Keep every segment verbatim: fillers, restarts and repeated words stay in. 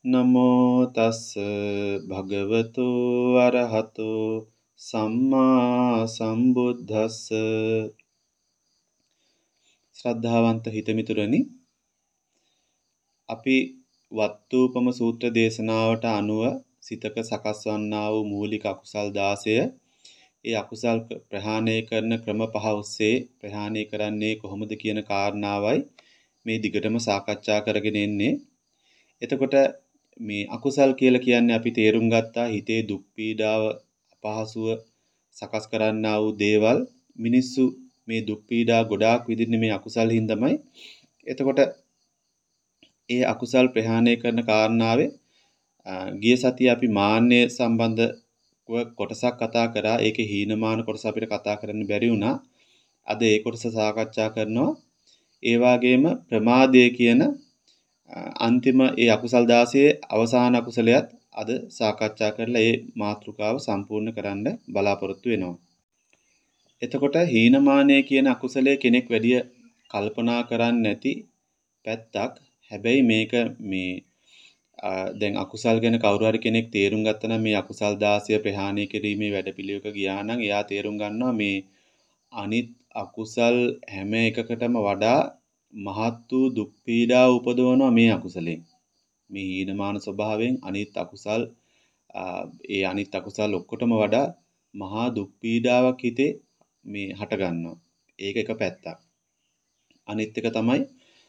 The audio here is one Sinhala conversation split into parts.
නමෝ තස්ස භගවතු අරහතෝ සම්මා සම්බුද්දස්ස. ශ්‍රද්ධාවන්ත හිතමිතුරනි, අපි වත්තූපම සූත්‍ර දේශනාවට අනුව සිතක සකස් වන්නා වූ මූලික අකුසල් දාසය, ඒ අකුසල් ප්‍රහාණය කරන ක්‍රම පහ ඔස්සේ ප්‍රහාණය කරන්නේ කොහොමද කියන කාරණාවයි මේ දිගටම සාකච්ඡා කරගෙන එන්නේ. එතකොට මේ අකුසල් කියලා කියන්නේ අපි තේරුම් ගත්තා හිතේ දුක් පීඩාව අපහසුව සකස් කරන්නා වූ දේවල්. මිනිස්සු මේ දුක් පීඩා ගොඩාක් විඳින්නේ මේ අකුසල් හින්දාමයි. එතකොට ඒ අකුසල් ප්‍රහාණය කරන කාරණාවේ ගිය සතියේ අපි මාන්නය සම්බන්ධව කොටසක් කතා කරා. ඒකේ හීනමාන කොටස අපිට කතා කරන්න බැරි වුණා. අද ඒ කොටස සාකච්ඡා කරනවා. ඒ වගේම ප්‍රමාදය කියන අන්තිම ඒ අකුසල් දාසයේ අවසාන අකුසලයත් අද සාකච්ඡා කරලා ඒ මාතෘකාව සම්පූර්ණ කරන්න බලාපොරොත්තු වෙනවා. එතකොට හීනමානය කියන අකුසලයේ කෙනෙක් වැඩි කල්පනා කරන්නේ නැති පැත්තක්. හැබැයි මේක මේ දැන් අකුසල් ගැන කවුරු හරි කෙනෙක් තේරුම් ගත්තා නම් මේ අකුසල් දාසය ප්‍රහාණය කිරීමේ වැඩපිළිවෙලක ගියා නම් එයා තේරුම් ගන්නවා මේ අනිත් අකුසල් හැම එකකටම වඩා මහත් වූ දුක් පීඩා උපදවනවා මේ අකුසලෙන්. මේ හීනමාන ස්වභාවයෙන් අනිත් අකුසල් ඒ අනිත් අකුසල් ඔක්කොටම වඩා මහා දුක් පීඩාවක් හිතේ මේ හට ගන්නවා. ඒක එක පැත්තක්. අනිත් එක තමයි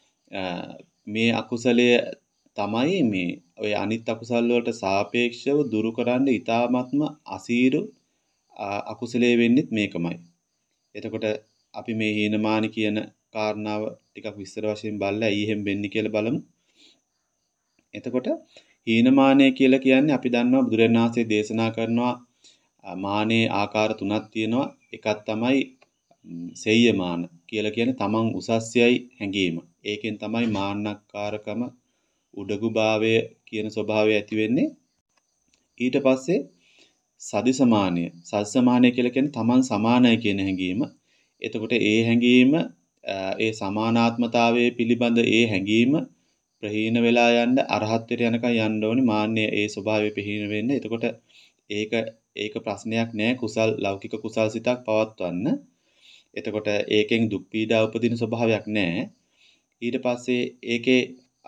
මේ අකුසලය තමයි මේ ඔය අනිත් අකුසල් වලට සාපේක්ෂව දුරු කරන්න ඉතාමත්ම අසීරු අකුසලයේ වෙන්නේත් මේකමයි. එතකොට අපි මේ හීනමාන කියන කාරණාව ටිකක් විස්තර වශයෙන් බලලා ඇයි එහෙම වෙන්නේ කියලා බලමු. එතකොට හීනමානය කියලා කියන්නේ අපි දන්නවා බුදුරජාණන් වහන්සේ දේශනා කරනවා මානේ ආකාර තුනක් තියෙනවා. එකක් තමයි සෙය්‍යමාන කියලා කියන්නේ තමන් උසස්යයි හැඟීම. ඒකෙන් තමයි මාන්නක්කාරකම උඩගුභාවය කියන ස්වභාවය ඇති වෙන්නේ. ඊට පස්සේ සදිසමානය. සදිසමානය කියලා කියන්නේ තමන් සමානයි කියන හැඟීම. එතකොට ඒ හැඟීම ඒ සමානාත්මතාවයේ පිළිබඳ ඒ හැඟීම ප්‍රහීන වෙලා යන්න අරහත්ත්වයට යනකම් යන්න ඕනේ. මාන්නය ඒ ස්වභාවය ප්‍රහීන වෙන්න. එතකොට ඒක ඒක ප්‍රශ්නයක් නෑ කුසල් ලෞකික කුසල් සිතක් පවත්වන්න. එතකොට ඒකෙන් දුක් පීඩා උපදින ස්වභාවයක් නෑ. ඊට පස්සේ ඒකේ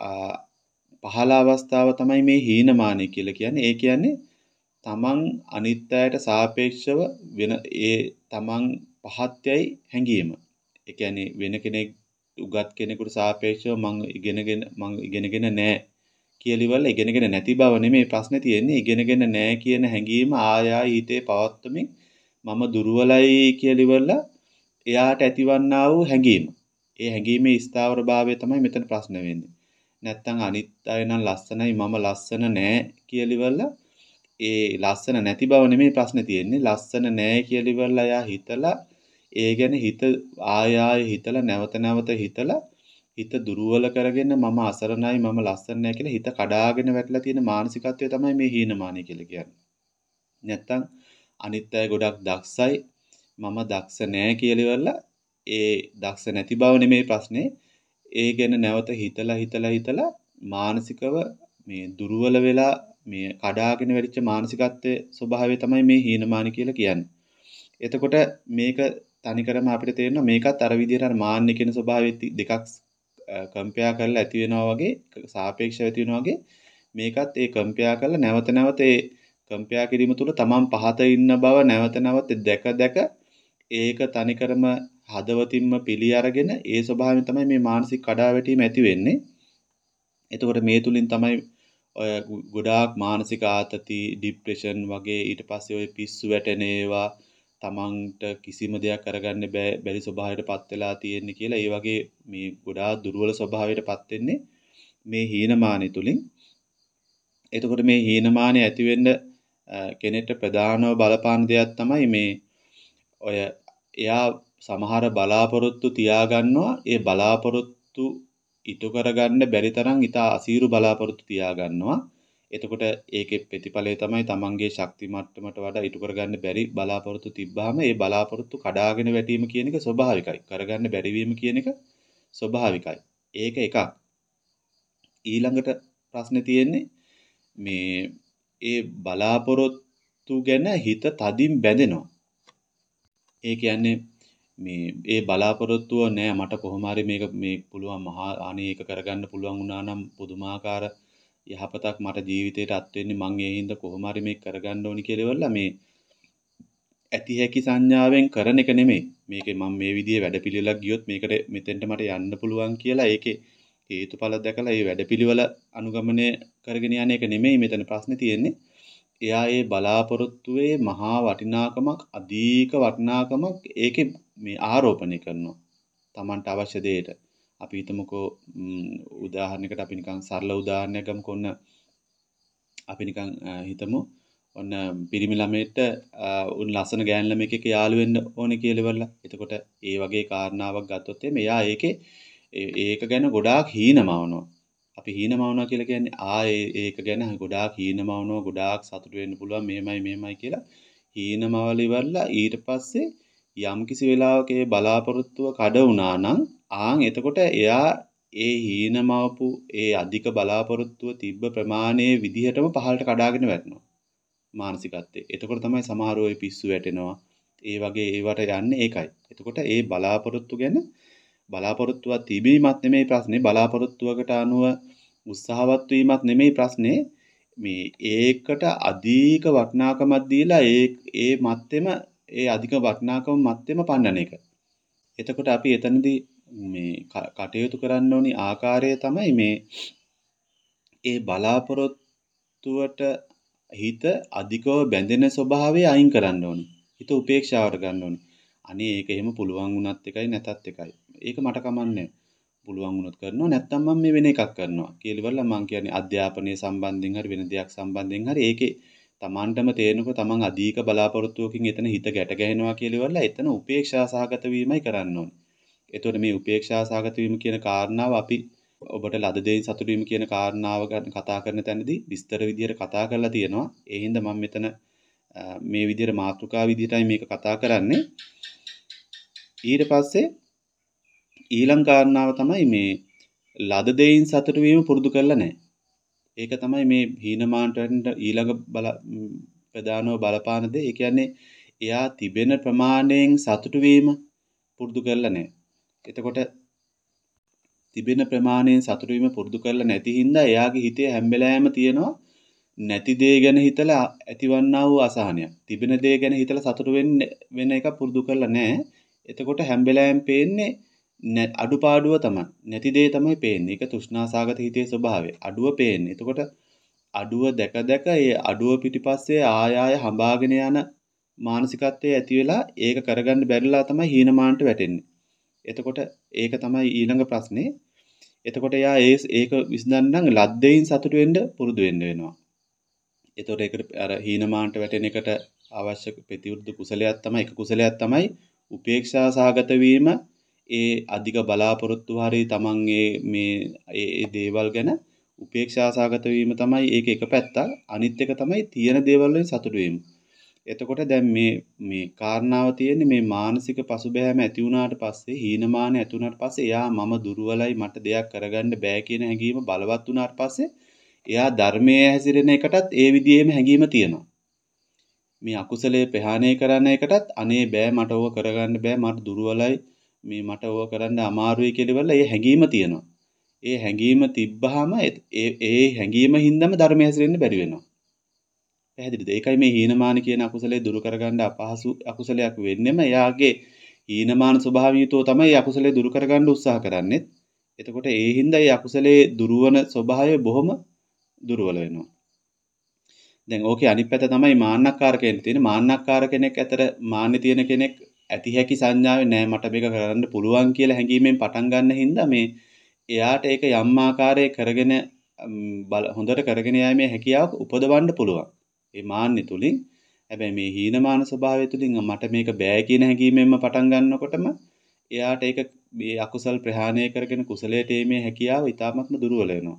පහළ අවස්ථාව තමයි මේ හීනමානය කියලා කියන්නේ. ඒ කියන්නේ තමන් අනිත්‍යයට සාපේක්ෂව වෙන ඒ තමන් පහත්යයි හැඟීම. ඒ කියන්නේ වෙන කෙනෙක් උගත් කෙනෙකුට සාපේක්ෂව මං ඉගෙනගෙන මං ඉගෙනගෙන නැහැ කියලා ඉවරලා ඉගෙනගෙන නැති බව නෙමෙයි ප්‍රශ්නේ තියෙන්නේ. ඉගෙනගෙන නැහැ කියන හැඟීම ආයා හිතේ පවත්වමින් මම දුර්වලයි කියලා ඉවරලා එයාට ඇතිවන්නා වූ හැඟීම. ඒ හැඟීමේ ස්ථාවරභාවය තමයි මෙතන ප්‍රශ්න වෙන්නේ. නැත්තම් අනිත් අය නම් ලස්සනයි මම ලස්සන නෑ කියලා ඉවරලා ඒ ලස්සන නැති බව නෙමෙයි ප්‍රශ්නේ තියෙන්නේ. ලස්සන නෑ කියලා ඉවරලා එයා හිතලා ඒ ගැන හිත ආය ආය හිතලා නැවත නැවත හිතලා හිත දුර්වල කරගෙන මම අසරණයි මම ලස්සන නැහැ කියලා හිත කඩාගෙන වැටලා තියෙන මානසිකත්වය තමයි මේ හීනමානය කියලා කියන්නේ. නැත්තම් අනිත් අය ගොඩක් දක්ෂයි මම දක්ෂ නැහැ කියලා ඉවරලා ඒ දක්ෂ නැති බව නෙමෙයි ප්‍රශ්නේ. ඒ ගැන නැවත හිතලා හිතලා හිතලා මානසිකව මේ දුර්වල වෙලා මේ කඩාගෙන වැටිච්ච මානසිකත්වයේ ස්වභාවය තමයි මේ හීනමානය කියලා කියන්නේ. එතකොට මේක තනිකරම අපිට තේරෙනවා මේකත් අර විදිහට අර මාන්න කියන ස්වභාවය දෙකක් කම්පෙයා කරලා ඇති වෙනවා වගේ සාපේක්ෂව ඇති වෙනවා වගේ මේකත් ඒ කම්පෙයා කරලා නැවත නැවත ඒ කම්පෙයා කිරීම තුළ තමන් පහත ඉන්න බව නැවත නැවත දැක දැක ඒක තනිකරම හදවතින්ම පිළි අරගෙන ඒ ස්වභාවයෙන් තමයි මේ මානසික කඩාවැටීම ඇති වෙන්නේ. එතකොට මේ තුලින් තමයි ඔය ගොඩාක් මානසික ආතති, ડિප්‍රෙෂන් වගේ ඊට පස්සේ ඔය පිස්සු වැටෙන ඒවා තමන්ට කිසිම දෙයක් කරගන්න බැරි ස්වභාවයට පත් වෙලා තියෙන්නේ කියලා ඒ වගේ මේ ගොඩාක් දුර්වල ස්වභාවයට පත් වෙන්නේ මේ හීනමානය තුලින්. එතකොට මේ හීනමානය ඇති වෙන්න කෙනෙක්ට ප්‍රධානව බලපාන දෙයක් තමයි මේ ඔය එයා සමහර බලාපොරොත්තු තියාගන්නවා. ඒ බලාපොරොත්තු ඉටු කරගන්න බැරි තරම් ඉතා අසීරු බලාපොරොත්තු තියාගන්නවා. එතකොට ඒකේ ප්‍රතිඵලය තමයි තමන්ගේ ශක්ති මට්ටමට වඩා ඉටු කරගන්න බැරි බලාපොරොත්තු තිබ්බාම ඒ බලාපොරොත්තු කඩාගෙන වැටීම කියන එක ස්වභාවිකයි. කරගන්න බැරි වීම කියන එක ස්වභාවිකයි. ඒක එකක්. ඊළඟට ප්‍රශ්නේ තියෙන්නේ මේ ඒ බලාපොරොත්තු ගැන හිත තදින් බැඳෙනවා. ඒ කියන්නේ මේ ඒ බලාපොරොත්තුව නෑ මට කොහොම හරි මේක මේ පුළුවන් මහා අනේ ඒක කරගන්න පුළුවන් වුණා නම් පුදුමාකාර යහපතක් මට ජීවිතේට අත් වෙන්නේ මං ඒ හින්දා කොහොම හරි මේක කරගන්න ඕනි කියලා ඉවරලා මේ ඇති හැකි සංඥාවෙන් කරන එක නෙමෙයි. මේකේ මම මේ විදිහේ වැඩපිළිවෙලක් ගියොත් මේකට මෙතෙන්ට මට යන්න පුළුවන් කියලා ඒකේ හේතුඵල දැකලා ඒ වැඩපිළිවෙල අනුගමනය කරගෙන යන එක නෙමෙයි මෙතන ප්‍රශ්නේ තියෙන්නේ. එයා ඒ බලාපොරොත්තුවේ මහා වටිනාකමක් අධික වටිනාකමක් ඒකේ මේ ආරෝපණය කරනවා. Tamanට අවශ්‍ය දෙයට. අපි හිතමුකෝ උදාහරණයකට අපි නිකන් සරල උදාහරණයක් ගමුකෝ ඔන්න අපි නිකන් හිතමු ඔන්න පිරිමි ළමයට උන් ලස්සන ගෑනු ළමයෙක් එක්ක යාළු වෙන්න ඕනේ කියලා ඉවරලා. එතකොට ඒ වගේ කාරණාවක් ගත්තොත් එයා ඒකේ ඒක ගැන ගොඩාක් හීනමවනවා. අපි හීනමවනවා කියලා කියන්නේ ආ ඒක ගැන ගොඩාක් හීනමවනවා ගොඩාක් සතුටු වෙන්න පුළුවන් මෙහෙමයි මෙහෙමයි කියලා හීනමවල ඉවරලා ඊට පස්සේ යම්කිසි වෙලාවක ඒ බලාපොරොත්තුව කඩ වුණා නම් ආන් එතකොට එයා ඒ හීනමවපු ඒ අධික බලාපොරොත්තුව තිබ්බ ප්‍රමාණයේ විදිහටම පහළට කඩාගෙන වැටෙනවා මානසිකත්වයේ. එතකොට තමයි සමහරව ඒ පිස්සු වැටෙනවා. ඒ වගේ ඒවට යන්නේ ඒකයි. එතකොට ඒ බලාපොරොත්තු ගැන බලාපොරොත්තුවක් තිබීමත් නෙමෙයි ප්‍රශ්නේ බලාපොරොත්තුවකට අනුව උත්සාහවත් වීමත් නෙමෙයි ප්‍රශ්නේ මේ ඒකට අධික වටිනාකමක් දීලා ඒ ඒ මැත්තේම ඒ අධික වටිනාකම මැත්තේම පන්නන එක. එතකොට අපි එතනදී මේ කටයුතු කරන්න ඕනි ආකාරය තමයි මේ ඒ බලාපොරොත්තුවට හිත අධිකව බැඳෙන ස්වභාවය අයින් කරන්න ඕනි. හිත උපේක්ෂාවට ගන්න ඕනි. අනේ ඒක එහෙම පුළුවන් වුණත් එකයි නැතත් එකයි. ඒක මට කමන්නේ. පුළුවන් වුණොත් කරනවා නැත්නම් මම මේ වෙන එකක් කරනවා කියලා ඉවරලා මම කියන්නේ අධ්‍යාපනයේ සම්බන්ධයෙන් හරි වෙන දෙයක් සම්බන්ධයෙන් හරි ඒකේ Tamanටම තේරෙනකොට Taman අධික බලාපොරොත්තුවකින් එතන හිත ගැට ගැහෙනවා කියලා ඉවරලා එතන උපේක්ෂා සහගත වීමයි කරන්න ඕනේ. එතකොට මේ උපේක්ෂා සහගත වීම කියන කාරණාව අපි ඔබට ලද දෙයින් සතුටු වීම කියන කාරණාව ගැන කතා කරන තැනදී විස්තර විදියට කතා කරලා තියෙනවා. ඒ හින්දා මම මෙතන මේ විදියට මාතෘකා විදියටයි මේක කතා කරන්නේ. ඊට පස්සේ ඊළඟ කාරණාව තමයි මේ ලද දෙයින් සතුටු වීම පුරුදු කරලා නැහැ. ඒක තමයි මේ හීනමානට ඊළඟ බල ප්‍රධානව බලපාන දේ. ඒ කියන්නේ එයා තිබෙන ප්‍රමාණයෙන් සතුටු වීම පුරුදු කරලා නැහැ. එතකොට තිබෙන ප්‍රමාණයෙන් සතුටු වීම පුරුදු කරලා නැති හින්දා එයාගේ හිතේ හැම වෙලාවෙම තියෙනවා නැති දේ ගැන හිතලා ඇතිවන්නා වූ අසහනයක්. තිබෙන දේ ගැන හිතලා සතුටු වෙන්න වෙන එක පුරුදු කරලා නැහැ. එතකොට හැම වෙලාවෙම පේන්නේ අඩුපාඩුව තමයි. නැති දේ තමයි පේන්නේ. ඒක තෘෂ්ණාසගත හිතේ ස්වභාවය. අඩුව පේන්නේ. එතකොට අඩුව දැක දැක ඒ අඩුව පිටිපස්සේ ආය ආය හඹාගෙන යන මානසිකත්වයේ ඇති වෙලා ඒක කරගන්න බැරිලා තමයි හීනමානට වැටෙන්නේ. එතකොට ඒක තමයි ඊළඟ ප්‍රශ්නේ. එතකොට යා ඒ ඒක විසඳන්න ලද්දෙයින් සතුටු වෙන්න පුරුදු වෙන්න වෙනවා. එතකොට ඒකට අර හීනමානට වැටෙන එකට අවශ්‍ය ප්‍රතිවිරුද්ධ කුසලයක් තමයි එක කුසලයක් තමයි උපේක්ෂා සහගත වීම. ඒ අධික බලාපොරොත්තු හරි තමන්ගේ මේ ඒ දේවල් ගැන උපේක්ෂා සහගත වීම තමයි ඒක එක පැත්තක්. අනිත් එක තමයි තියෙන දේවල් වලින් සතුටු වීම. එතකොට දැන් මේ මේ කාරණාව තියෙන්නේ මේ මානසික පසුබෑම ඇති වුණාට පස්සේ හීනමාන ඇති වුණාට පස්සේ එයා මම දුර්වලයි මට දෙයක් කරගන්න බෑ කියන හැඟීම බලවත් වුණාට පස්සේ එයා ධර්මයේ හැසිරෙන එකටත් ඒ විදිහේම හැඟීම තියෙනවා. මේ අකුසලයේ ප්‍රහාණය කරන එකටත් අනේ බෑ මට ඕක කරගන්න බෑ මට දුර්වලයි මේ මට ඕක කරන්න අමාරුයි කියලා ඉවරලා ඒ හැඟීම තියෙනවා. ඒ හැඟීම තිබ්බහම ඒ ඒ හැඟීම හින්දාම ධර්මයේ හැසිරෙන්න බැරි වෙනවා. පැහැදිලිද? ඒකයි මේ හීනමාන කියන අකුසලයේ දුරු කරගන්න අපහසු අකුසලයක් වෙන්නෙම එයාගේ හීනමාන ස්වභාවීයතෝ තමයි අකුසලයේ දුරු කරගන්න උත්සාහ කරන්නේ. එතකොට ඒ හින්දා ඒ අකුසලයේ දුරවන ස්වභාවය බොහොම දුර්වල වෙනවා. දැන් ඕකේ අනිත් පැත්ත තමයි මාන්නක්කාර කෙනෙක් තියෙන. මාන්නක්කාර කෙනෙක් අතර මාන්නේ තියෙන කෙනෙක් ඇති හැකි සංඥාවේ නෑ මට මේක කරන්න පුළුවන් කියලා හැඟීමෙන් පටන් ගන්න හින්දා මේ එයාට ඒක යම් ආකාරයක කරගෙන හොඳට කරගෙන යෑමේ හැකියාවක් උපදවන්න පුළුවන්. ඒ මාන්නේ තුලින්. හැබැයි මේ හීනමාන ස්වභාවය තුලින් මට මේක බෑ කියන හැඟීමෙන්ම පටන් ගන්නකොටම එයාට ඒක මේ අකුසල් ප්‍රහාණය කරගෙන කුසලයට එීමේ හැකියාව ඉතාමත්ම දුර්වල වෙනවා.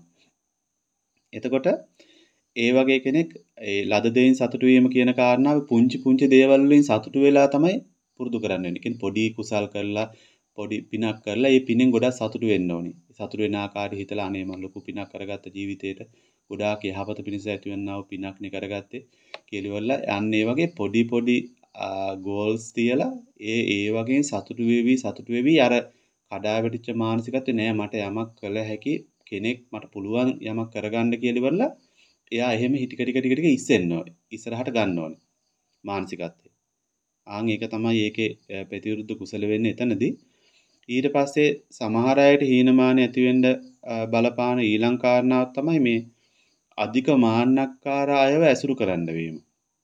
එතකොට ඒ වගේ කෙනෙක් ඒ ලද දෙයින් සතුටු වීම කියන කාරණාව පුංචි පුංචි දේවල් වලින් සතුටු වෙලා තමයි පුරුදු කරන්න වෙන්නේ. කියන්නේ පොඩි කුසල් කරලා පොඩි පිනක් කරලා ඒ පිනෙන් ගොඩක් සතුටු වෙන්න ඕනේ. සතුටු වෙන ආකාරය හිතලා අනේ මම ලොකු පිනක් කරගත්ත ජීවිතේට ගොඩාක් යහපත පිණිස ඇතිවන්නා වූ පිනක්නේ කරගත්තේ කියලා ඉවරලා අන්න ඒ වගේ පොඩි පොඩි ගෝල්ස් තියලා ඒ ඒ වගේ සතුටු වෙවි සතුටු වෙවි අර කඩා වැටිච්ච මානසිකත්වේ නෑ මට යමක් කළ හැකි කෙනෙක් මට පුළුවන් යමක් කරගන්න කියලා ඉවරලා එයා එහෙම හිටික ටික ටික ටික ඉස්සෙන්න ඕනේ. ඉස්සරහට ගන්න ඕනේ මානසිකත්වේ. ආන් ඒක තමයි ඒකේ ප්‍රතිවිරුද්ධ කුසල වෙන්නේ එතනදී. ඊට පස්සේ සමහර අයට හීනමාන ඇති වෙන්න බලපාන ඊළඟ කාරණාවක් තමයි මේ අධික මාන්නක්කාර අයව ඇසුරු කරන්න වීම.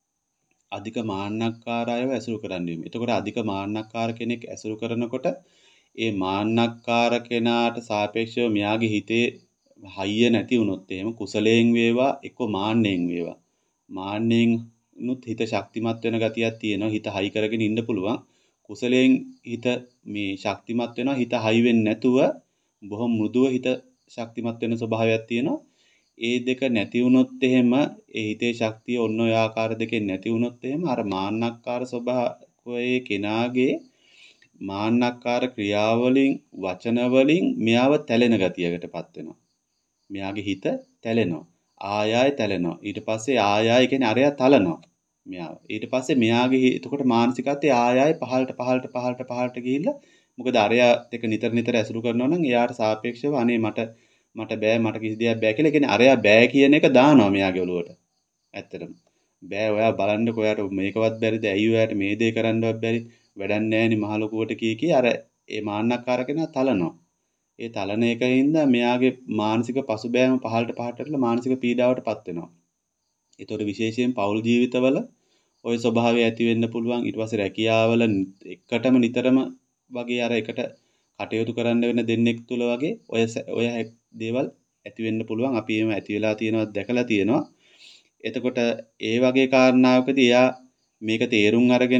අධික මාන්නක්කාර අයව ඇසුරු කරන්න වීම. එතකොට අධික මාන්නක්කාර කෙනෙක් ඇසුරු කරනකොට ඒ මාන්නක්කාර කෙනාට සාපේක්ෂව මෙයාගේ හිතේ හයිය නැති වුණොත් එහෙම කුසලයෙන් වේවා එක්ක මාන්නෙන් වේවා. මාන්නෙන් නුත් හිත ශක්තිමත් වෙන ගතියක් තියෙනවා. හිත හයි කරගෙන ඉන්න පුළුවන්. කුසලයෙන් හිත මේ ශක්තිමත් වෙනවා. හිත හයි වෙන්නේ නැතුව බොහොම මෘදුව හිත ශක්තිමත් වෙන ස්වභාවයක් තියෙනවා. ඒ දෙක නැති වුණොත් එහෙම ඒ හිතේ ශක්තිය ඔන්න ඔය ආකාර දෙකෙන් නැති වුණොත් එහෙම අර මාන්නක්කාර ස්වභාවයේ කෙනාගේ මාන්නක්කාර ක්‍රියාවලින් වචන වලින් මෙයාව තැලෙන ගතියකටපත් වෙනවා. මෙයාගේ හිත තැලෙනවා. ආය ආය තැලෙනවා. ඊට පස්සේ ආය ආය කියන්නේ අරයා තලනවා. මෙයාව. ඊට පස්සේ මෙයාගේ එතකොට මානසිකත්වයේ ආය ආය පහළට පහළට පහළට පහළට ගිහිල්ලා මොකද අරයා දෙක නිතර නිතර ඇසුරු කරනවා නම් එයාට සාපේක්ෂව අනේ මට මට බෑ මට කිසි දෙයක් බෑ කියලා කියන්නේ අරයා බෑ කියන එක දානවා මෙයාගේ ඔළුවට. ඇත්තටම. බෑ ඔයා බලන්නකෝ ඔයාට මේකවත් බැරිද? ඇයි ඔයාට මේ දේ කරන්නවත් බැරි? වැඩක් නැහැනේ මහ ලොකුවට කී කී අර ඒ මාන්නක්කාර කෙනා තලනවා. ඒ තලන එකින්ද මෙයාගේ මානසික පසුබෑම පහළට පහළටලා මානසික පීඩාවටපත් වෙනවා. ඒතකොට විශේෂයෙන් පෞල් ජීවිතවල ওই ස්වභාවය ඇති වෙන්න පුළුවන්. ඊට පස්සේ රැකියාවල එකටම නිතරම වගේ අර එකට කටයුතු කරන්න වෙන දෙන්නෙක් තුල වගේ ඔය ඔය දේවල් ඇති වෙන්න පුළුවන්. අපි එහෙම ඇති වෙලා තියෙනවා දැකලා තියෙනවා. එතකොට ඒ වගේ කාරණාවකදී එයා මේක තේරුම් අරගෙන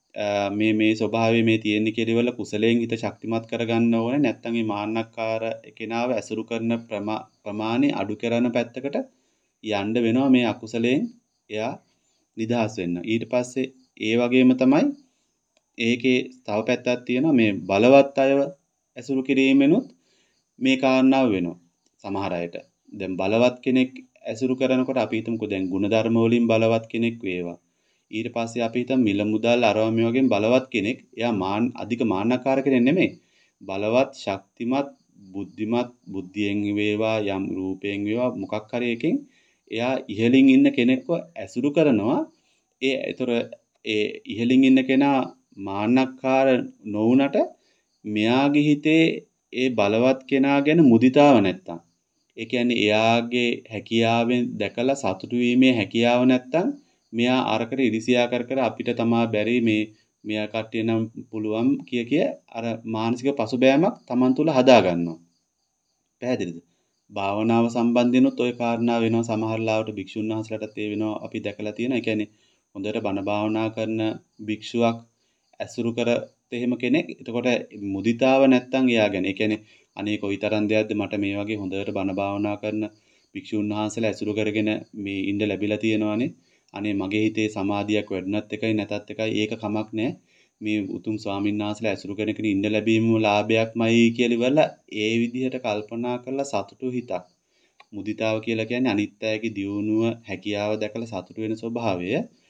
මේ මේ ස්වභාවය මේ තියෙන්නේ කියලා ඉවරලා කුසලයෙන් හිත ශක්තිමත් කරගන්න ඕනේ. නැත්නම් මේ මාන්නක්කාර කෙනාව ඇසුරු කරන ප්‍රමාණය අඩු කරන පැත්තකට යන්න වෙනවා මේ අකුසලයෙන් එයා නිදහස් වෙන්න. ඊට පස්සේ ඒ වගේම තමයි ඒකේ තව පැත්තක් තියෙනවා මේ බලවත් අයව ඇසුරු කිරීමෙනුත් මේ කාරණාව වෙනවා සමහර අයට. දැන් බලවත් කෙනෙක් ඇසුරු කරනකොට අපි හිතමුකෝ දැන් ಗುಣධර්ම වලින් බලවත් කෙනෙක් වේවා. ඊට පස්සේ අපි හිතමු මිල මුදල් අරවා මේ වගේ බලවත් කෙනෙක්. එයා මාන අධික මාන්නකාර කෙනෙක් නෙමෙයි. බලවත්, ශක්තිමත්, බුද්ධිමත්, බුද්ධියෙන් වේවා යම් රූපයෙන් වේවා මොකක් හරි එකකින් එයා ඉහළින් ඉන්න කෙනෙක්ව ඇසුරු කරනවා. ඒ ඒතර ඒ ඉහළින් ඉන්න කෙනා මාන්නකාර නොවුනට මෙයාගේ හිතේ ඒ බලවත් කෙනා ගැන මුදිතාව නැත්තම් ඒ කියන්නේ එයාගේ හැකියාවෙන් දැකලා සතුටු වීමේ හැකියාව නැත්තම් මෙයා අරකට ඉරිසියා කර කර අපිට තමා බැරි මේ මෙයා කට්ටිය නම් පුළුවන් කිය කිය අර මානසික පසුබෑමක් Taman තුල හදා ගන්නවා. පැහැදිලිද? භාවනාව සම්බන්ධයෙන්ුත් ওই කාරණා වෙනවා සමහර ලාවට භික්ෂුන් වහන්සේලාටත් ඒ වෙනවා අපි දැකලා තියෙනවා. ඒ කියන්නේ හොඳට බණ භාවනා කරන භික්ෂුවක් ඇසුරු කරත් එහෙම කෙනෙක්. එතකොට මුදිතාව නැත්තම් එයා ගැන. ඒ කියන්නේ අනේ කොයිතරම් දෙයක්ද මට මේ වගේ හොඳට බණ භාවනා කරන භික්ෂුන් වහන්සේලා ඇසුරු කරගෙන මේ ඉන්න ලැබිලා තියෙනවානේ. අනේ මගේ හිතේ සමාධියක් වැඩුණත් එකයි නැතත් එකයි ඒක කමක් නැහැ. මේ උතුම් ස්වාමීන් වහන්සේලා ඇසුරු කරගෙන ඉන්න ලැබීම ලාභයක්මයි කියලා ඉවරලා ඒ විදිහට කල්පනා කරලා සතුටු හිතක්. මුදිතාව කියලා කියන්නේ අනිත් අයගේ දියුණුව හැකියාව දැකලා සතුටු වෙන ස්වභාවය.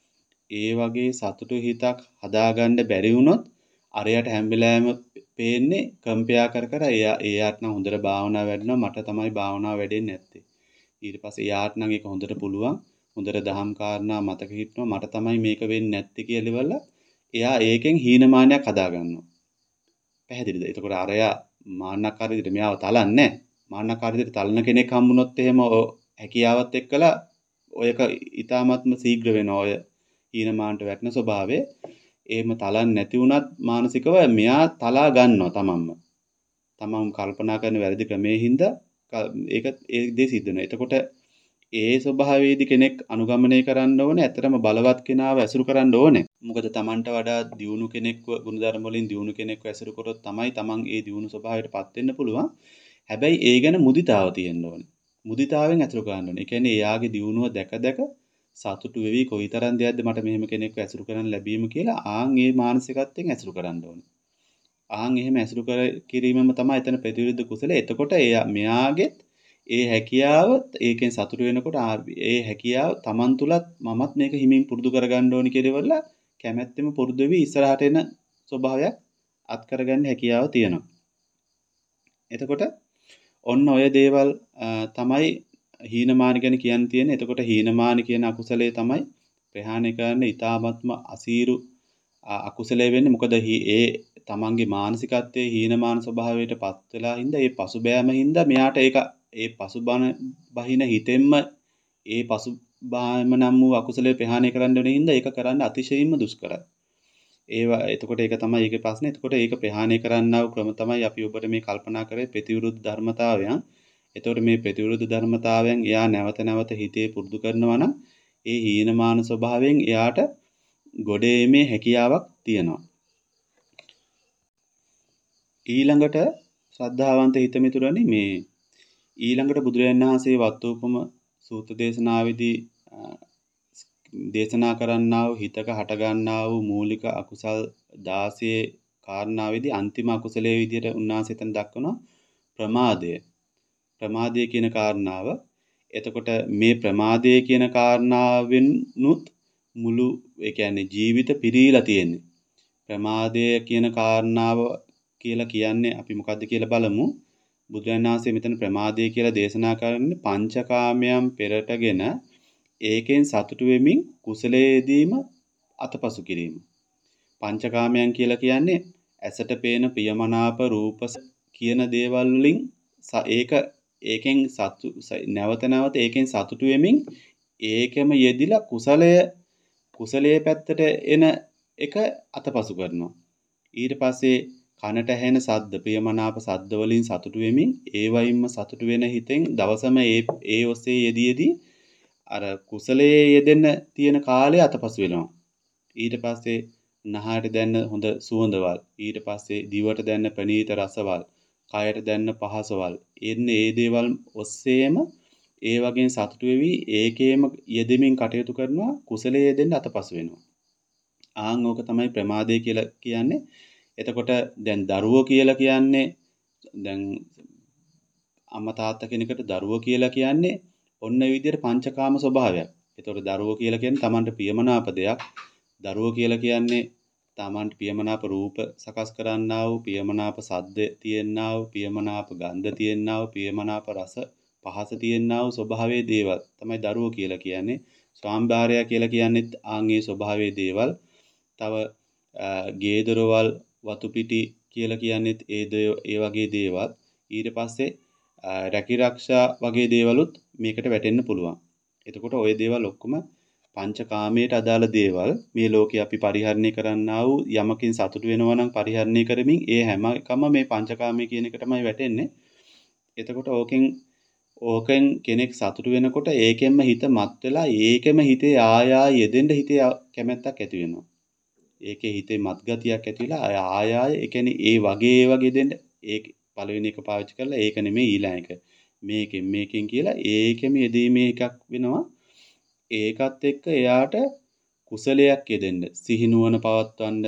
ඒ වගේ සතුටු හිතක් හදාගන්න බැරි වුණොත් අරයට හැම වෙලාවෙම පේන්නේ කම්පයා කර කර එයා එයාට නම් හොඳට භාවනාව වැඩෙනවා මට තමයි භාවනාව වැඩෙන්නේ නැත්තේ. ඊට පස්සේ එයාට නම් ඒක හොඳට පුළුවන්. හොඳට දහම් කාරණා මතක හිටිනවා මට තමයි මේක වෙන්නේ නැත්තේ කියලා ඉවරලා එයා ඒකෙන් හීනමානයක් හදා ගන්නවා. පැහැදිලිද? එතකොට අරයා මාන්නකාර විදිහට මෙයාව තලන්නේ නැහැ. මාන්නකාර විදිහට තලන කෙනෙක් හම්බුනොත් එහෙම හැකියාවත් එක්කලා ඔයක ඊ타ත්ම ශීඝ්‍ර වෙනවා ඔය හීනමානට වැටෙන ස්වභාවය. එහෙම තලන්නේ නැති වුණත් මානසිකව මෙයා තලා ගන්නවා තමන්ම. තමන් කල්පනා කරන වැරදි ක්‍රමයේ හින්දා ඒක ඒ දේ සිද්ධ වෙනවා. එතකොට ඒ ස්වභාවයේදී කෙනෙක් අනුගමනය කරන්න ඕනේ. ඇත්තටම බලවත් කෙනාව ඇසුරු කරන්න ඕනේ. මොකද Tamanට වඩා දියුණු කෙනෙක්ව ගුණධර්ම වලින් දියුණු කෙනෙක්ව ඇසුරු කරොත් තමයි Taman ඒ දියුණු ස්වභාවයටපත් වෙන්න පුළුවන්. හැබැයි ඒ ගැන මුදිතාව තියෙන්න ඕනේ. මුදිතාවෙන් ඇසුරු කරන්න ඕනේ. ඒ කියන්නේ එයාගේ දියුණුව දැක දැක සතුටු වෙවි කොයිතරම් දෙයක්ද මට මෙහෙම කෙනෙක්ව ඇසුරු කරන්න ලැබීම කියලා ආන් ඒ මානසිකත්වයෙන් ඇසුරු කරන්න ඕනේ. ආන් එහෙම ඇසුරු කර කිරීමම තමයි එතන ප්‍රතිවිරුද්ධ කුසලය. එතකොට එයා මෙයාගෙත් ඒ හැකියාව ඒකෙන් සතුටු වෙනකොට ඒ හැකියාව Taman තුලත් මමත් මේක හිමින් පුරුදු කරගන්න ඕනි කියලා කැමැත්තෙම පුරුදු වෙවි ඉස්සරහට එන ස්වභාවයක් අත් කරගන්න හැකියාව තියෙනවා. එතකොට ඔන්න ඔය දේවල් තමයි හීනමාන ගැන කියන්න තියෙන්නේ. එතකොට හීනමාන කියන අකුසලයේ තමයි ප්‍රහාණය කරන්න ඉතාමත්ම අසීරු අකුසලයේ වෙන්නේ. මොකද ඒ තමන්ගේ මානසිකත්වයේ හීනමාන ස්වභාවයට පත් වෙලා හින්දා ඒ පසුබෑම හින්දා මෙයාට ඒක ඒ පසුබන බහින හිතෙන්ම ඒ පසුබෑම නම් වූ අකුසලයේ ප්‍රහාණය කරන්න වෙන හින්දා ඒක කරන්න අතිශයින්ම දුෂ්කරයි. ඒවා එතකොට ඒක තමයි ඒකේ ප්‍රශ්නේ. එතකොට ඒක ප්‍රහාණය කරන්නා වූ ක්‍රම තමයි අපි ඔබට මේ කල්පනා කරේ ප්‍රතිවිරුද්ධ ධර්මතාවයන්. එතකොට මේ ප්‍රතිවිරුද්ධ ධර්මතාවයන් එයා නැවත නැවත හිතේ පුරුදු කරනවා නම් ඒ හීනමාන ස්වභාවයෙන් එයාට ගොඩේීමේ හැකියාවක් තියෙනවා. ඊළඟට ශ්‍රද්ධාවන්ත හිතමිතුරනි මේ ඊළඟට බුදුරජාණන් වහන්සේ වත්තුපම සූත්‍ර දේශනාවේදී දේශනා කරන්නා වූ හිතක හට ගන්නා වූ මූලික අකුසල් දාසයේ කාරණාවේදී අන්තිම අකුසලයේ විදියට උන්වහන්සේ තන දක්වනවා ප්‍රමාදය. ප්‍රමාදය කියන කාරණාව. එතකොට මේ ප්‍රමාදය කියන කාරණාවෙනුත් මුළු ඒ කියන්නේ ජීවිත පිරීලා තියෙන්නේ. ප්‍රමාදය කියන කාරණාව කියලා කියන්නේ අපි මොකද්ද කියලා බලමු. බුදුරජාණන් වහන්සේ මෙතන ප්‍රමාදය කියලා දේශනා කරන්නේ පංචකාමයන් පෙරටගෙන ඒකෙන් සතුටු වෙමින් කුසලයේදීම අතපසු කිරීම. පංචකාමයන් කියලා කියන්නේ ඇසට පේන ප්‍රියමනාප රූප කියන දේවල් වලින් ඒක ඒකෙන් සතු නැවත නැවත ඒකෙන් සතුටු වෙමින් ඒකෙම යෙදිලා කුසලය කුසලයේ පැත්තට එන එක අතපසු කරනවා. ඊට පස්සේ කනට ඇහෙන ශබ්ද ප්‍රියමනාප ශබ්ද වලින් සතුටු වෙමින් ඒ වයින්ම සතුටු වෙන හිතෙන් දවසම ඒ ඒ ඔස්සේ යෙදීදී අර කුසලයේ යෙදෙන්න තියෙන කාලය අතපසු වෙනවා. ඊට පස්සේ නහයට දැන්න හොඳ සුවඳවල්, ඊට පස්සේ දිවට දැන්න ප්‍රණීත රසවල්, කයට දැන්න පහසවල්, එන්නේ ඒ දේවල් ඔස්සේම ඒ වගේ සතුටු වෙවි ඒකේම යෙදෙමින් කටයුතු කරනවා කුසලයේ යෙදෙන්න අතපසු වෙනවා. ආන් ඕක තමයි ප්‍රමාදය කියලා කියන්නේ. එතකොට දැන් දරුවෝ කියලා කියන්නේ දැන් අම්මා තාත්තා කෙනෙකුට දරුවෝ කියලා කියන්නේ ඔන්න ඒ විදිහට පංචකාම ස්වභාවයක්. එතකොට දරුවෝ කියලා කියන්නේ Tamanට ප්‍රියමනාප දෙයක්. දරුවෝ කියලා කියන්නේ Tamanට ප්‍රියමනාප රූප සකස් කරන්නා වූ, ප්‍රියමනාප ශබ්ද තියෙනා වූ, ප්‍රියමනාප ගන්ධ තියෙනා වූ, ප්‍රියමනාප රස පහස තියෙනා වූ ස්වභාවයේ දේවල් තමයි දරුවෝ කියලා කියන්නේ. ස්වාම්භාරය කියලා කියන්නේත් ආන්ගේ ස්වභාවයේ දේවල්. තව ගේදරවල් වතු පිටි කියලා කියන්නේත් ඒ ඒ වගේ දේවල්. ඊට පස්සේ රැකිරක්ෂා වගේ දේවලුත් මේකට වැටෙන්න පුළුවන්. එතකොට ওই දේවල් ඔක්කොම පංචකාමයට අදාළ දේවල්. මේ ලෝකේ අපි පරිහරණය කරන්නා වූ යමකින් සතුට වෙනවා නම් පරිහරණය කරමින් ඒ හැම එකම මේ පංචකාමයේ කියන එක තමයි වැටෙන්නේ. එතකොට ඕකෙන් ඕකෙන් කෙනෙක් සතුට වෙනකොට ඒකෙන්ම හිත මත් වෙලා ඒකෙම හිතේ ආයා යෙදෙන්න හිතේ කැමැත්තක් ඇති වෙනවා. ඒකේ හිතේ මත් ගතියක් ඇතිලා ආය ආය ඒ කියන්නේ ඒ වගේ ඒ වගේ දෙන්න ඒ පළවෙනි එක පාවිච්චි කරලා ඒක නෙමෙයි ඊළඟ එක මේකෙන් මේකෙන් කියලා ඒකෙම යෙදීමේ එකක් වෙනවා. ඒකත් එක්ක එයාට කුසලයක් යෙදෙන්න සිහිනුවන පවත්වන්න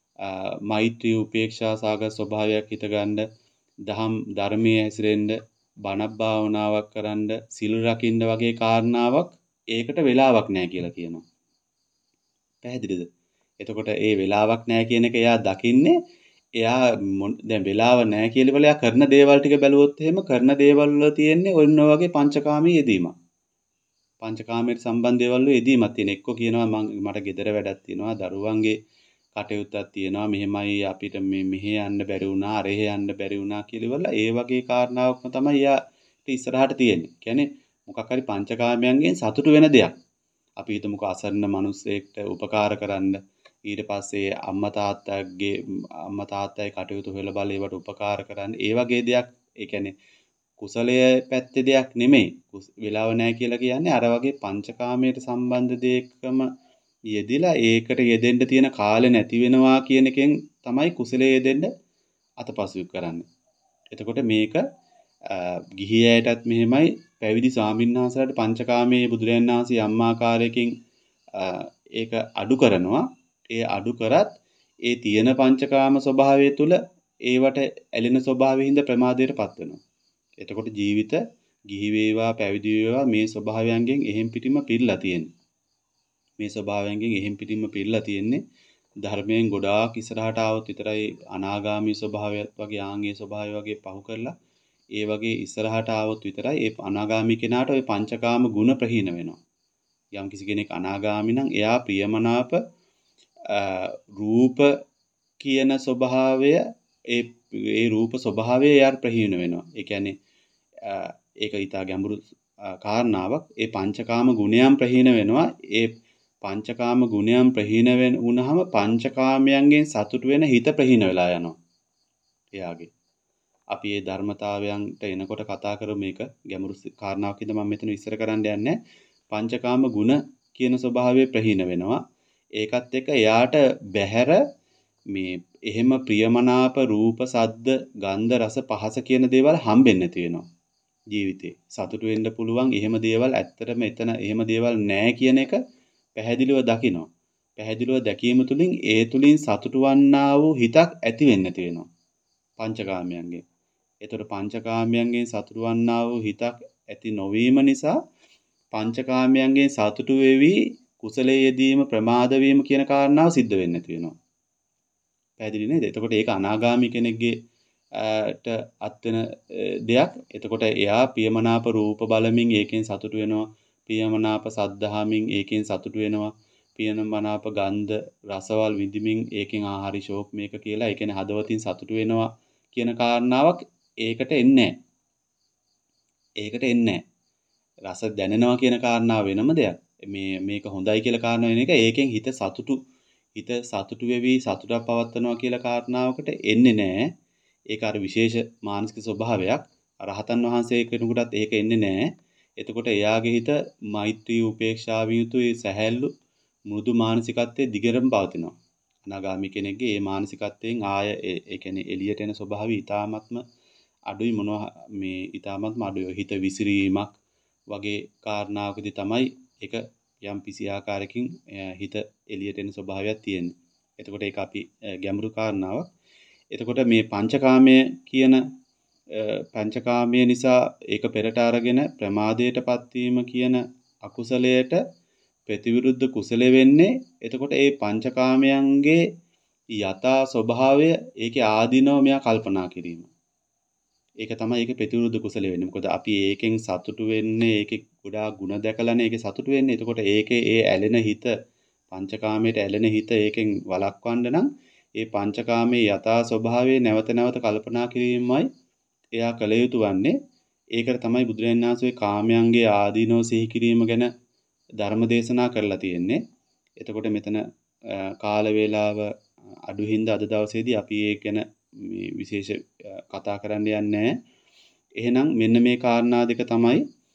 මෛත්‍රී උපේක්ෂා සාගත ස්වභාවයක් හිත ගන්න දහම් ධර්මයේ හැසිරෙන්න බණක් භාවනාවක් කරන්න සිල් රකින්න වගේ කාරණාවක් ඒකට වෙලාවක් නැහැ කියලා කියනවා. පැහැදිලිද? එතකොට ඒ වෙලාවක් නැහැ කියන එක එයා දකින්නේ එයා දැන් වෙලාව නැහැ කියලා වල එයා කරන දේවල් ටික බැලුවොත් එහෙම කරන දේවල් වල තියෙන්නේ ඔන්න ඔය වගේ පංචකාමී යෙදීමක්. පංචකාමයට සම්බන්ධ දේවල් වල යෙදීමක් තියෙන. එක්ක කියනවා මම මට ගෙදර වැඩක් තියෙනවා, දරුවන්ගේ කටයුත්තක් තියෙනවා, මෙහෙමයි අපිට මේ මෙහෙ යන්න බැරි වුණා, අරහෙ යන්න බැරි වුණා කියලා වල ඒ වගේ කාරණාවක්ම තමයි එයාට ඉස්සරහට තියෙන්නේ. කියන්නේ මොකක් හරි පංචකාමයන්ගෙන් සතුටු වෙන දෙයක්. අපි හිතමුකෝ අසරණ මිනිස්සෙක්ට උපකාර කරන්න ඊට පස්සේ අම්මා තාත්තගේ අම්මා තාත්තයි කටයුතු වෙල බල ඒවට උපකාර කරන්න ඒ වගේ දෙයක්. ඒ කියන්නේ කුසලයේ පැත්තේ දෙයක් නෙමෙයි. වෙලාව නැහැ කියලා කියන්නේ අර වගේ පංචකාමයට සම්බන්ධ දෙයකම යෙදිලා ඒකට යෙදෙන්න තියෙන කාලෙ නැති වෙනවා කියන එකෙන් තමයි කුසලයේ යෙදෙන්න අතපසු කරන්නේ. එතකොට මේක ගිහි අයටත් මෙහෙමයි පැවිදි ස්වාමින්වහන්සේලාට පංචකාමයේ බුදුරජාණන් වහන්සේ යම් ආකාරයකින් ඒක අඩු කරනවා. ඒ අඩු කරත් ඒ තියෙන පංචකාම ස්වභාවය තුළ ඒවට ඇලෙන ස්වභාවයෙන් හින්දා ප්‍රමාදයටපත් වෙනවා. එතකොට ජීවිත ගිහි වේවා පැවිදි වේවා මේ ස්වභාවයන්ගෙන් එහෙම් පිටින්ම පිරලා තියෙන්නේ. මේ ස්වභාවයන්ගෙන් එහෙම් පිටින්ම පිරලා තියෙන්නේ. ධර්මයෙන් ගොඩාක් ඉස්සරහට ආවොත් විතරයි අනාගාමී ස්වභාවයත් වගේ ආන්ගේ ස්වභාවය වගේ පහු කරලා ඒ වගේ ඉස්සරහට ආවොත් විතරයි ඒ අනාගාමී කෙනාට ওই පංචකාම ගුණ ප්‍රහීන වෙනවා. යම් කිසි කෙනෙක් අනාගාමී නම් එයා ප්‍රියමනාප රූප කියන ස්වභාවය ඒ ඒ රූප ස්වභාවය යාර ප්‍රහීන වෙනවා. ඒ කියන්නේ ඒක ඊට ගැඹුරු කාරණාවක්. ඒ පංචකාම ගුණයන් ප්‍රහීන වෙනවා. ඒ පංචකාම ගුණයන් ප්‍රහීන වෙන වුණාම පංචකාමයන්ගෙන් සතුට වෙන හිත ප්‍රහීන වෙලා යනවා. එයාගේ. අපි මේ ධර්මතාවයන්ට එනකොට කතා කරමු මේක ගැඹුරු කාරණාවක් ඉද මම මෙතන විස්තර කරන්න යන්නේ. පංචකාම ගුණ කියන ස්වභාවය ප්‍රහීන වෙනවා. ඒකත් එක්ක එයාට බැහැර මේ එහෙම ප්‍රියමනාප රූප සද්ද ගන්ධ රස පහස කියන දේවල් හම්බෙන්නේ නැති වෙනවා ජීවිතේ. සතුටු වෙන්න පුළුවන් එහෙම දේවල් ඇත්තටම එතන එහෙම දේවල් නැහැ කියන එක පැහැදිලිව දකිනවා. පැහැදිලිව දැකීම තුළින් ඒ තුළින් සතුටු වන්නා වූ හිතක් ඇති වෙන්න නැති වෙනවා. පංචකාමයන්ගෙන්. ඒතර පංචකාමයන්ගෙන් සතුටු වන්නා වූ හිතක් ඇති නොවීම නිසා පංචකාමයන්ගෙන් සතුටු වෙවි කුසලයේ යෙදීම ප්‍රමාද වීම කියන කාරණාව සිද්ධ වෙන්නේ නැති වෙනවා. පැහැදිලි නේද? එතකොට ඒක අනාගාමී කෙනෙක්ගේ ට අත් වෙන දෙයක්. එතකොට එයා ප්‍රියමනාප රූප බලමින් ඒකෙන් සතුටු වෙනවා. ප්‍රියමනාප සද්ධාමින් ඒකෙන් සතුටු වෙනවා. ප්‍රියමනාප ගන්ධ රසවල් විඳිමින් ඒකෙන් ආහරි ෂෝක් මේක කියලා ඒ කියන්නේ හදවතින් සතුටු වෙනවා කියන කාරණාවක් ඒකට එන්නේ ඒකට එන්නේ රස දැනෙනවා කියන කාරණාව වෙනම දෙයක්. මේ මේක හොඳයි කියලා කාරණා වෙන එක ඒකෙන් හිත සතුටු හිත සතුටු වෙවි සතුටක් පවත්නවා කියලා කාරණාවකට එන්නේ නැහැ. ඒක අර විශේෂ මානසික ස්වභාවයක්. රහතන් වහන්සේ කෙනෙකුටත් ඒක එන්නේ නැහැ. එතකොට එයාගේ හිත මෛත්‍රී උපේක්ෂාව යුතුයි සැහැල්ලු මෘදු මානසිකත්වයේ දිගටම පවතිනවා. අනාගාමී කෙනෙක්ගේ මේ මානසිකත්වයෙන් ආය ඒ කියන්නේ එළියට එන ස්වභාවය ඊ타ත්ම අඩුයි මොනවා මේ ඊ타ත්ම අඩුයි. හිත විසිරීමක් වගේ කාරණාවකදී තමයි ඒක යම් කිසි ආකාරයකින් හිත එළියට එන ස්වභාවයක් තියෙන්නේ. එතකොට ඒක අපි ගැඹුරු කාරණාවක්. එතකොට මේ පංචකාමය කියන පංචකාමය නිසා ඒක පෙරට අරගෙන ප්‍රමාදයටපත් වීම කියන අකුසලයට ප්‍රතිවිරුද්ධ කුසල වෙන්නේ. එතකොට ඒ පංචකාමයන්ගේ යථා ස්වභාවය ඒකේ ආදීනව මෙයා කල්පනා කිරීම. ඒක තමයි ඒකේ ප්‍රතිවිරුද්ධ කුසල වෙන්නේ. මොකද අපි ඒකෙන් සතුටු වෙන්නේ ඒකේ ගොඩාක් ಗುಣ දැකලානේ ඒකේ සතුටු වෙන්නේ. එතකොට ඒකේ ඒ ඇලෙන හිත පංචකාමයට ඇලෙන හිත ඒකෙන් වළක්වන්න නම් ඒ පංචකාමයේ යථා ස්වභාවය නැවත නැවත කල්පනා කිරීමයි එයා කළ යුතු වන්නේ. ඒකට තමයි බුදුරජාණන් වහන්සේ කාමයන්ගේ ආදීනව සිහි කිරීම ගැන ධර්ම දේශනා කරලා තියෙන්නේ. එතකොට මෙතන කාල වේලාව අඩු හින්දා අද දවසේදී අපි ඒක ගැන මේ විශේෂ කතා කරන්න යන්නේ. එහෙනම් මෙන්න මේ කාරණා දෙක තමයි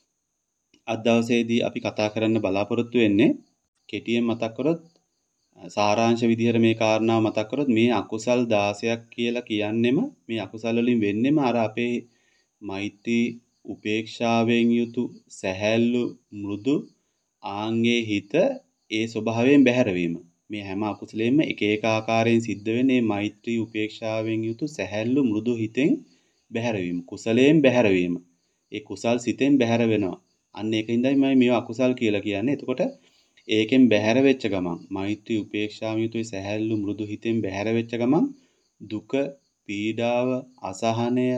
අද දවසේදී අපි කතා කරන්න බලාපොරොත්තු වෙන්නේ. කෙටියෙන් මතක් කරොත් සාරාංශ විදිහට මේ කාරණාව මතක් කරොත් මේ අකුසල් දාසයක් කියලා කියන්නෙම මේ අකුසල් වලින් වෙන්නෙම අර අපේ මෛත්‍රී උපේක්ෂාවෙන් යුතු සැහැල්ලු මෘදු ආංගේ හිත ඒ ස්වභාවයෙන් බැහැර වීම. මේ හැම අකුසලෙම එක එක ආකාරයෙන් සිද්ධ වෙන්නේ මෛත්‍රී උපේක්ෂාවෙන් යුතු සැහැල්ලු මෘදු හිතෙන් බැහැර වීම. කුසලයෙන් බැහැර වීම. ඒ කුසල් සිතෙන් බැහැර වෙනවා. අන්න ඒකින්දයි මම මේවා අකුසල් කියලා කියන්නේ. එතකොට ඒකෙන් බැහැර වෙච්ච ගමන් මෛත්‍රී උපේක්ෂාව යුතුයි සැහැල්ලු මෘදු හිතෙන් බැහැර වෙච්ච ගමන් දුක, පීඩාව, අසහනය,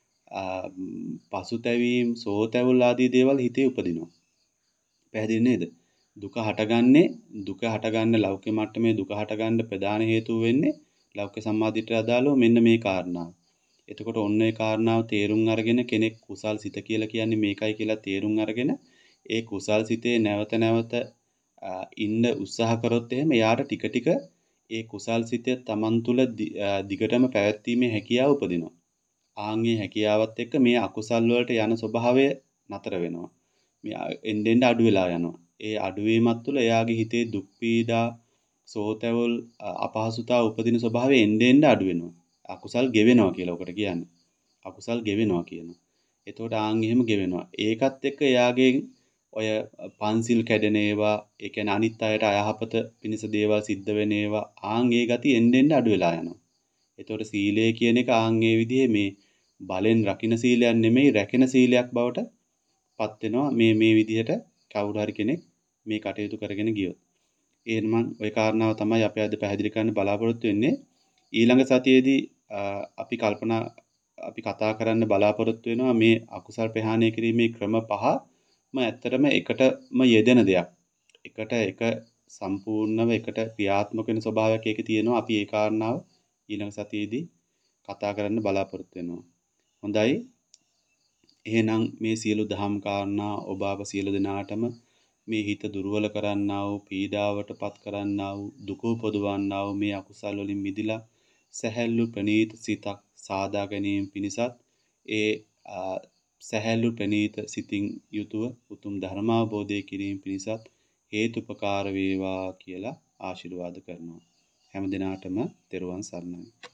පසුතැවීම්, සෝතැවුල් ආදී දේවල් හිතේ උපදිනවා. පැහැදිලි නේද? දුක හටගන්නේ දුක හටගන්න ලෞකික මට්ටමේ දුක හටගන්න ප්‍රධාන හේතුව වෙන්නේ ලෞකික සම්මාදිට්ඨිය අදාළව මෙන්න මේ කාරණාව. එතකොට ඔන්න ඒ කාරණාව තේරුම් අරගෙන කෙනෙක් කුසල් සිත කියලා කියන්නේ මේකයි කියලා තේරුම් අරගෙන ඒ කුසල් සිතේ නැවත නැවත ඉන්න උත්සාහ කරොත් එහෙම එයාට ටික ටික ඒ කුසල් සිතේ තමන් තුළ දිගටම පැවැත්වීමේ හැකියාව උපදිනවා. ආන්ගේ හැකියාවත් එක්ක මේ අකුසල් වලට යන ස්වභාවය නතර වෙනවා. මේ එන්නෙන් අඩු වෙලා යනවා. ඒ අඩුවීමත් තුළ එයාගේ හිතේ දුක් පීඩා, සෝතැවුල්, අපහසුතාව උපදින ස්වභාවය එන්නෙන් අඩු වෙනවා. අකුසල් ගෙවෙනවා කියලා ඔකට කියන්නේ. අකුසල් ගෙවෙනවා කියනවා. එතකොට ආන් එහෙම ගෙවෙනවා. ඒකත් එක්ක එයාගේ ඔය පන්සිල් කැඩෙන ඒවා, ඒ කියන්නේ අනිත් අයට අයහපත පිණිස දේවල් සිද්ධ වෙන ඒවා ආන් ඒ ගති එන්නෙන් අඩු වෙලා යනවා. එතකොට සීලය කියන එක ආන් ඒ විදිහේ මේ බලෙන් රකින්න සීලයක් නෙමෙයි රැකෙන සීලයක් බවට පත් වෙනවා මේ මේ විදිහට කවුරු හරි කෙනෙක් මේ කටයුතු කරගෙන ගියොත්. එහෙනම් ওই කාරණාව තමයි අපි අද පැහැදිලි කරන්න බලාපොරොත්තු වෙන්නේ. ඊළඟ සතියේදී අපි කල්පනා අපි කතා කරන්න බලාපොරොත්තු වෙනවා මේ අකුසල් ප්‍රහාණය කිරීමේ ක්‍රම පහම ඇත්තටම එකටම යෙදෙන දෙයක්. එකට එක සම්පූර්ණව එකට ක්‍රියාත්මක වෙන ස්වභාවයක් ඒකේ තියෙනවා. අපි ඒ කාරණාව ඊළඟ සතියේදී කතා කරන්න බලාපොරොත්තු වෙනවා. හොඳයි. එහෙනම් මේ සියලු දහම් කාරණා ඔබ අප සියලු දෙනාටම මේ හිත දුර්වල කරන්නා වූ පීඩාවට පත් කරන්නා වූ දුක උපදවන්නා වූ මේ අකුසල් වලින් මිදිලා සැහැල්ලු ප්‍රණීත සිතක් සාදා ගැනීම පිණිසත් ඒ සැහැල්ලු ප්‍රණීත සිතින් යුතුව උතුම් ධර්මාවබෝධය කිරීම පිණිසත් හේතුපකාර වේවා කියලා ආශිර්වාද කරනවා. හැම දිනාටම තෙරුවන් සරණයි.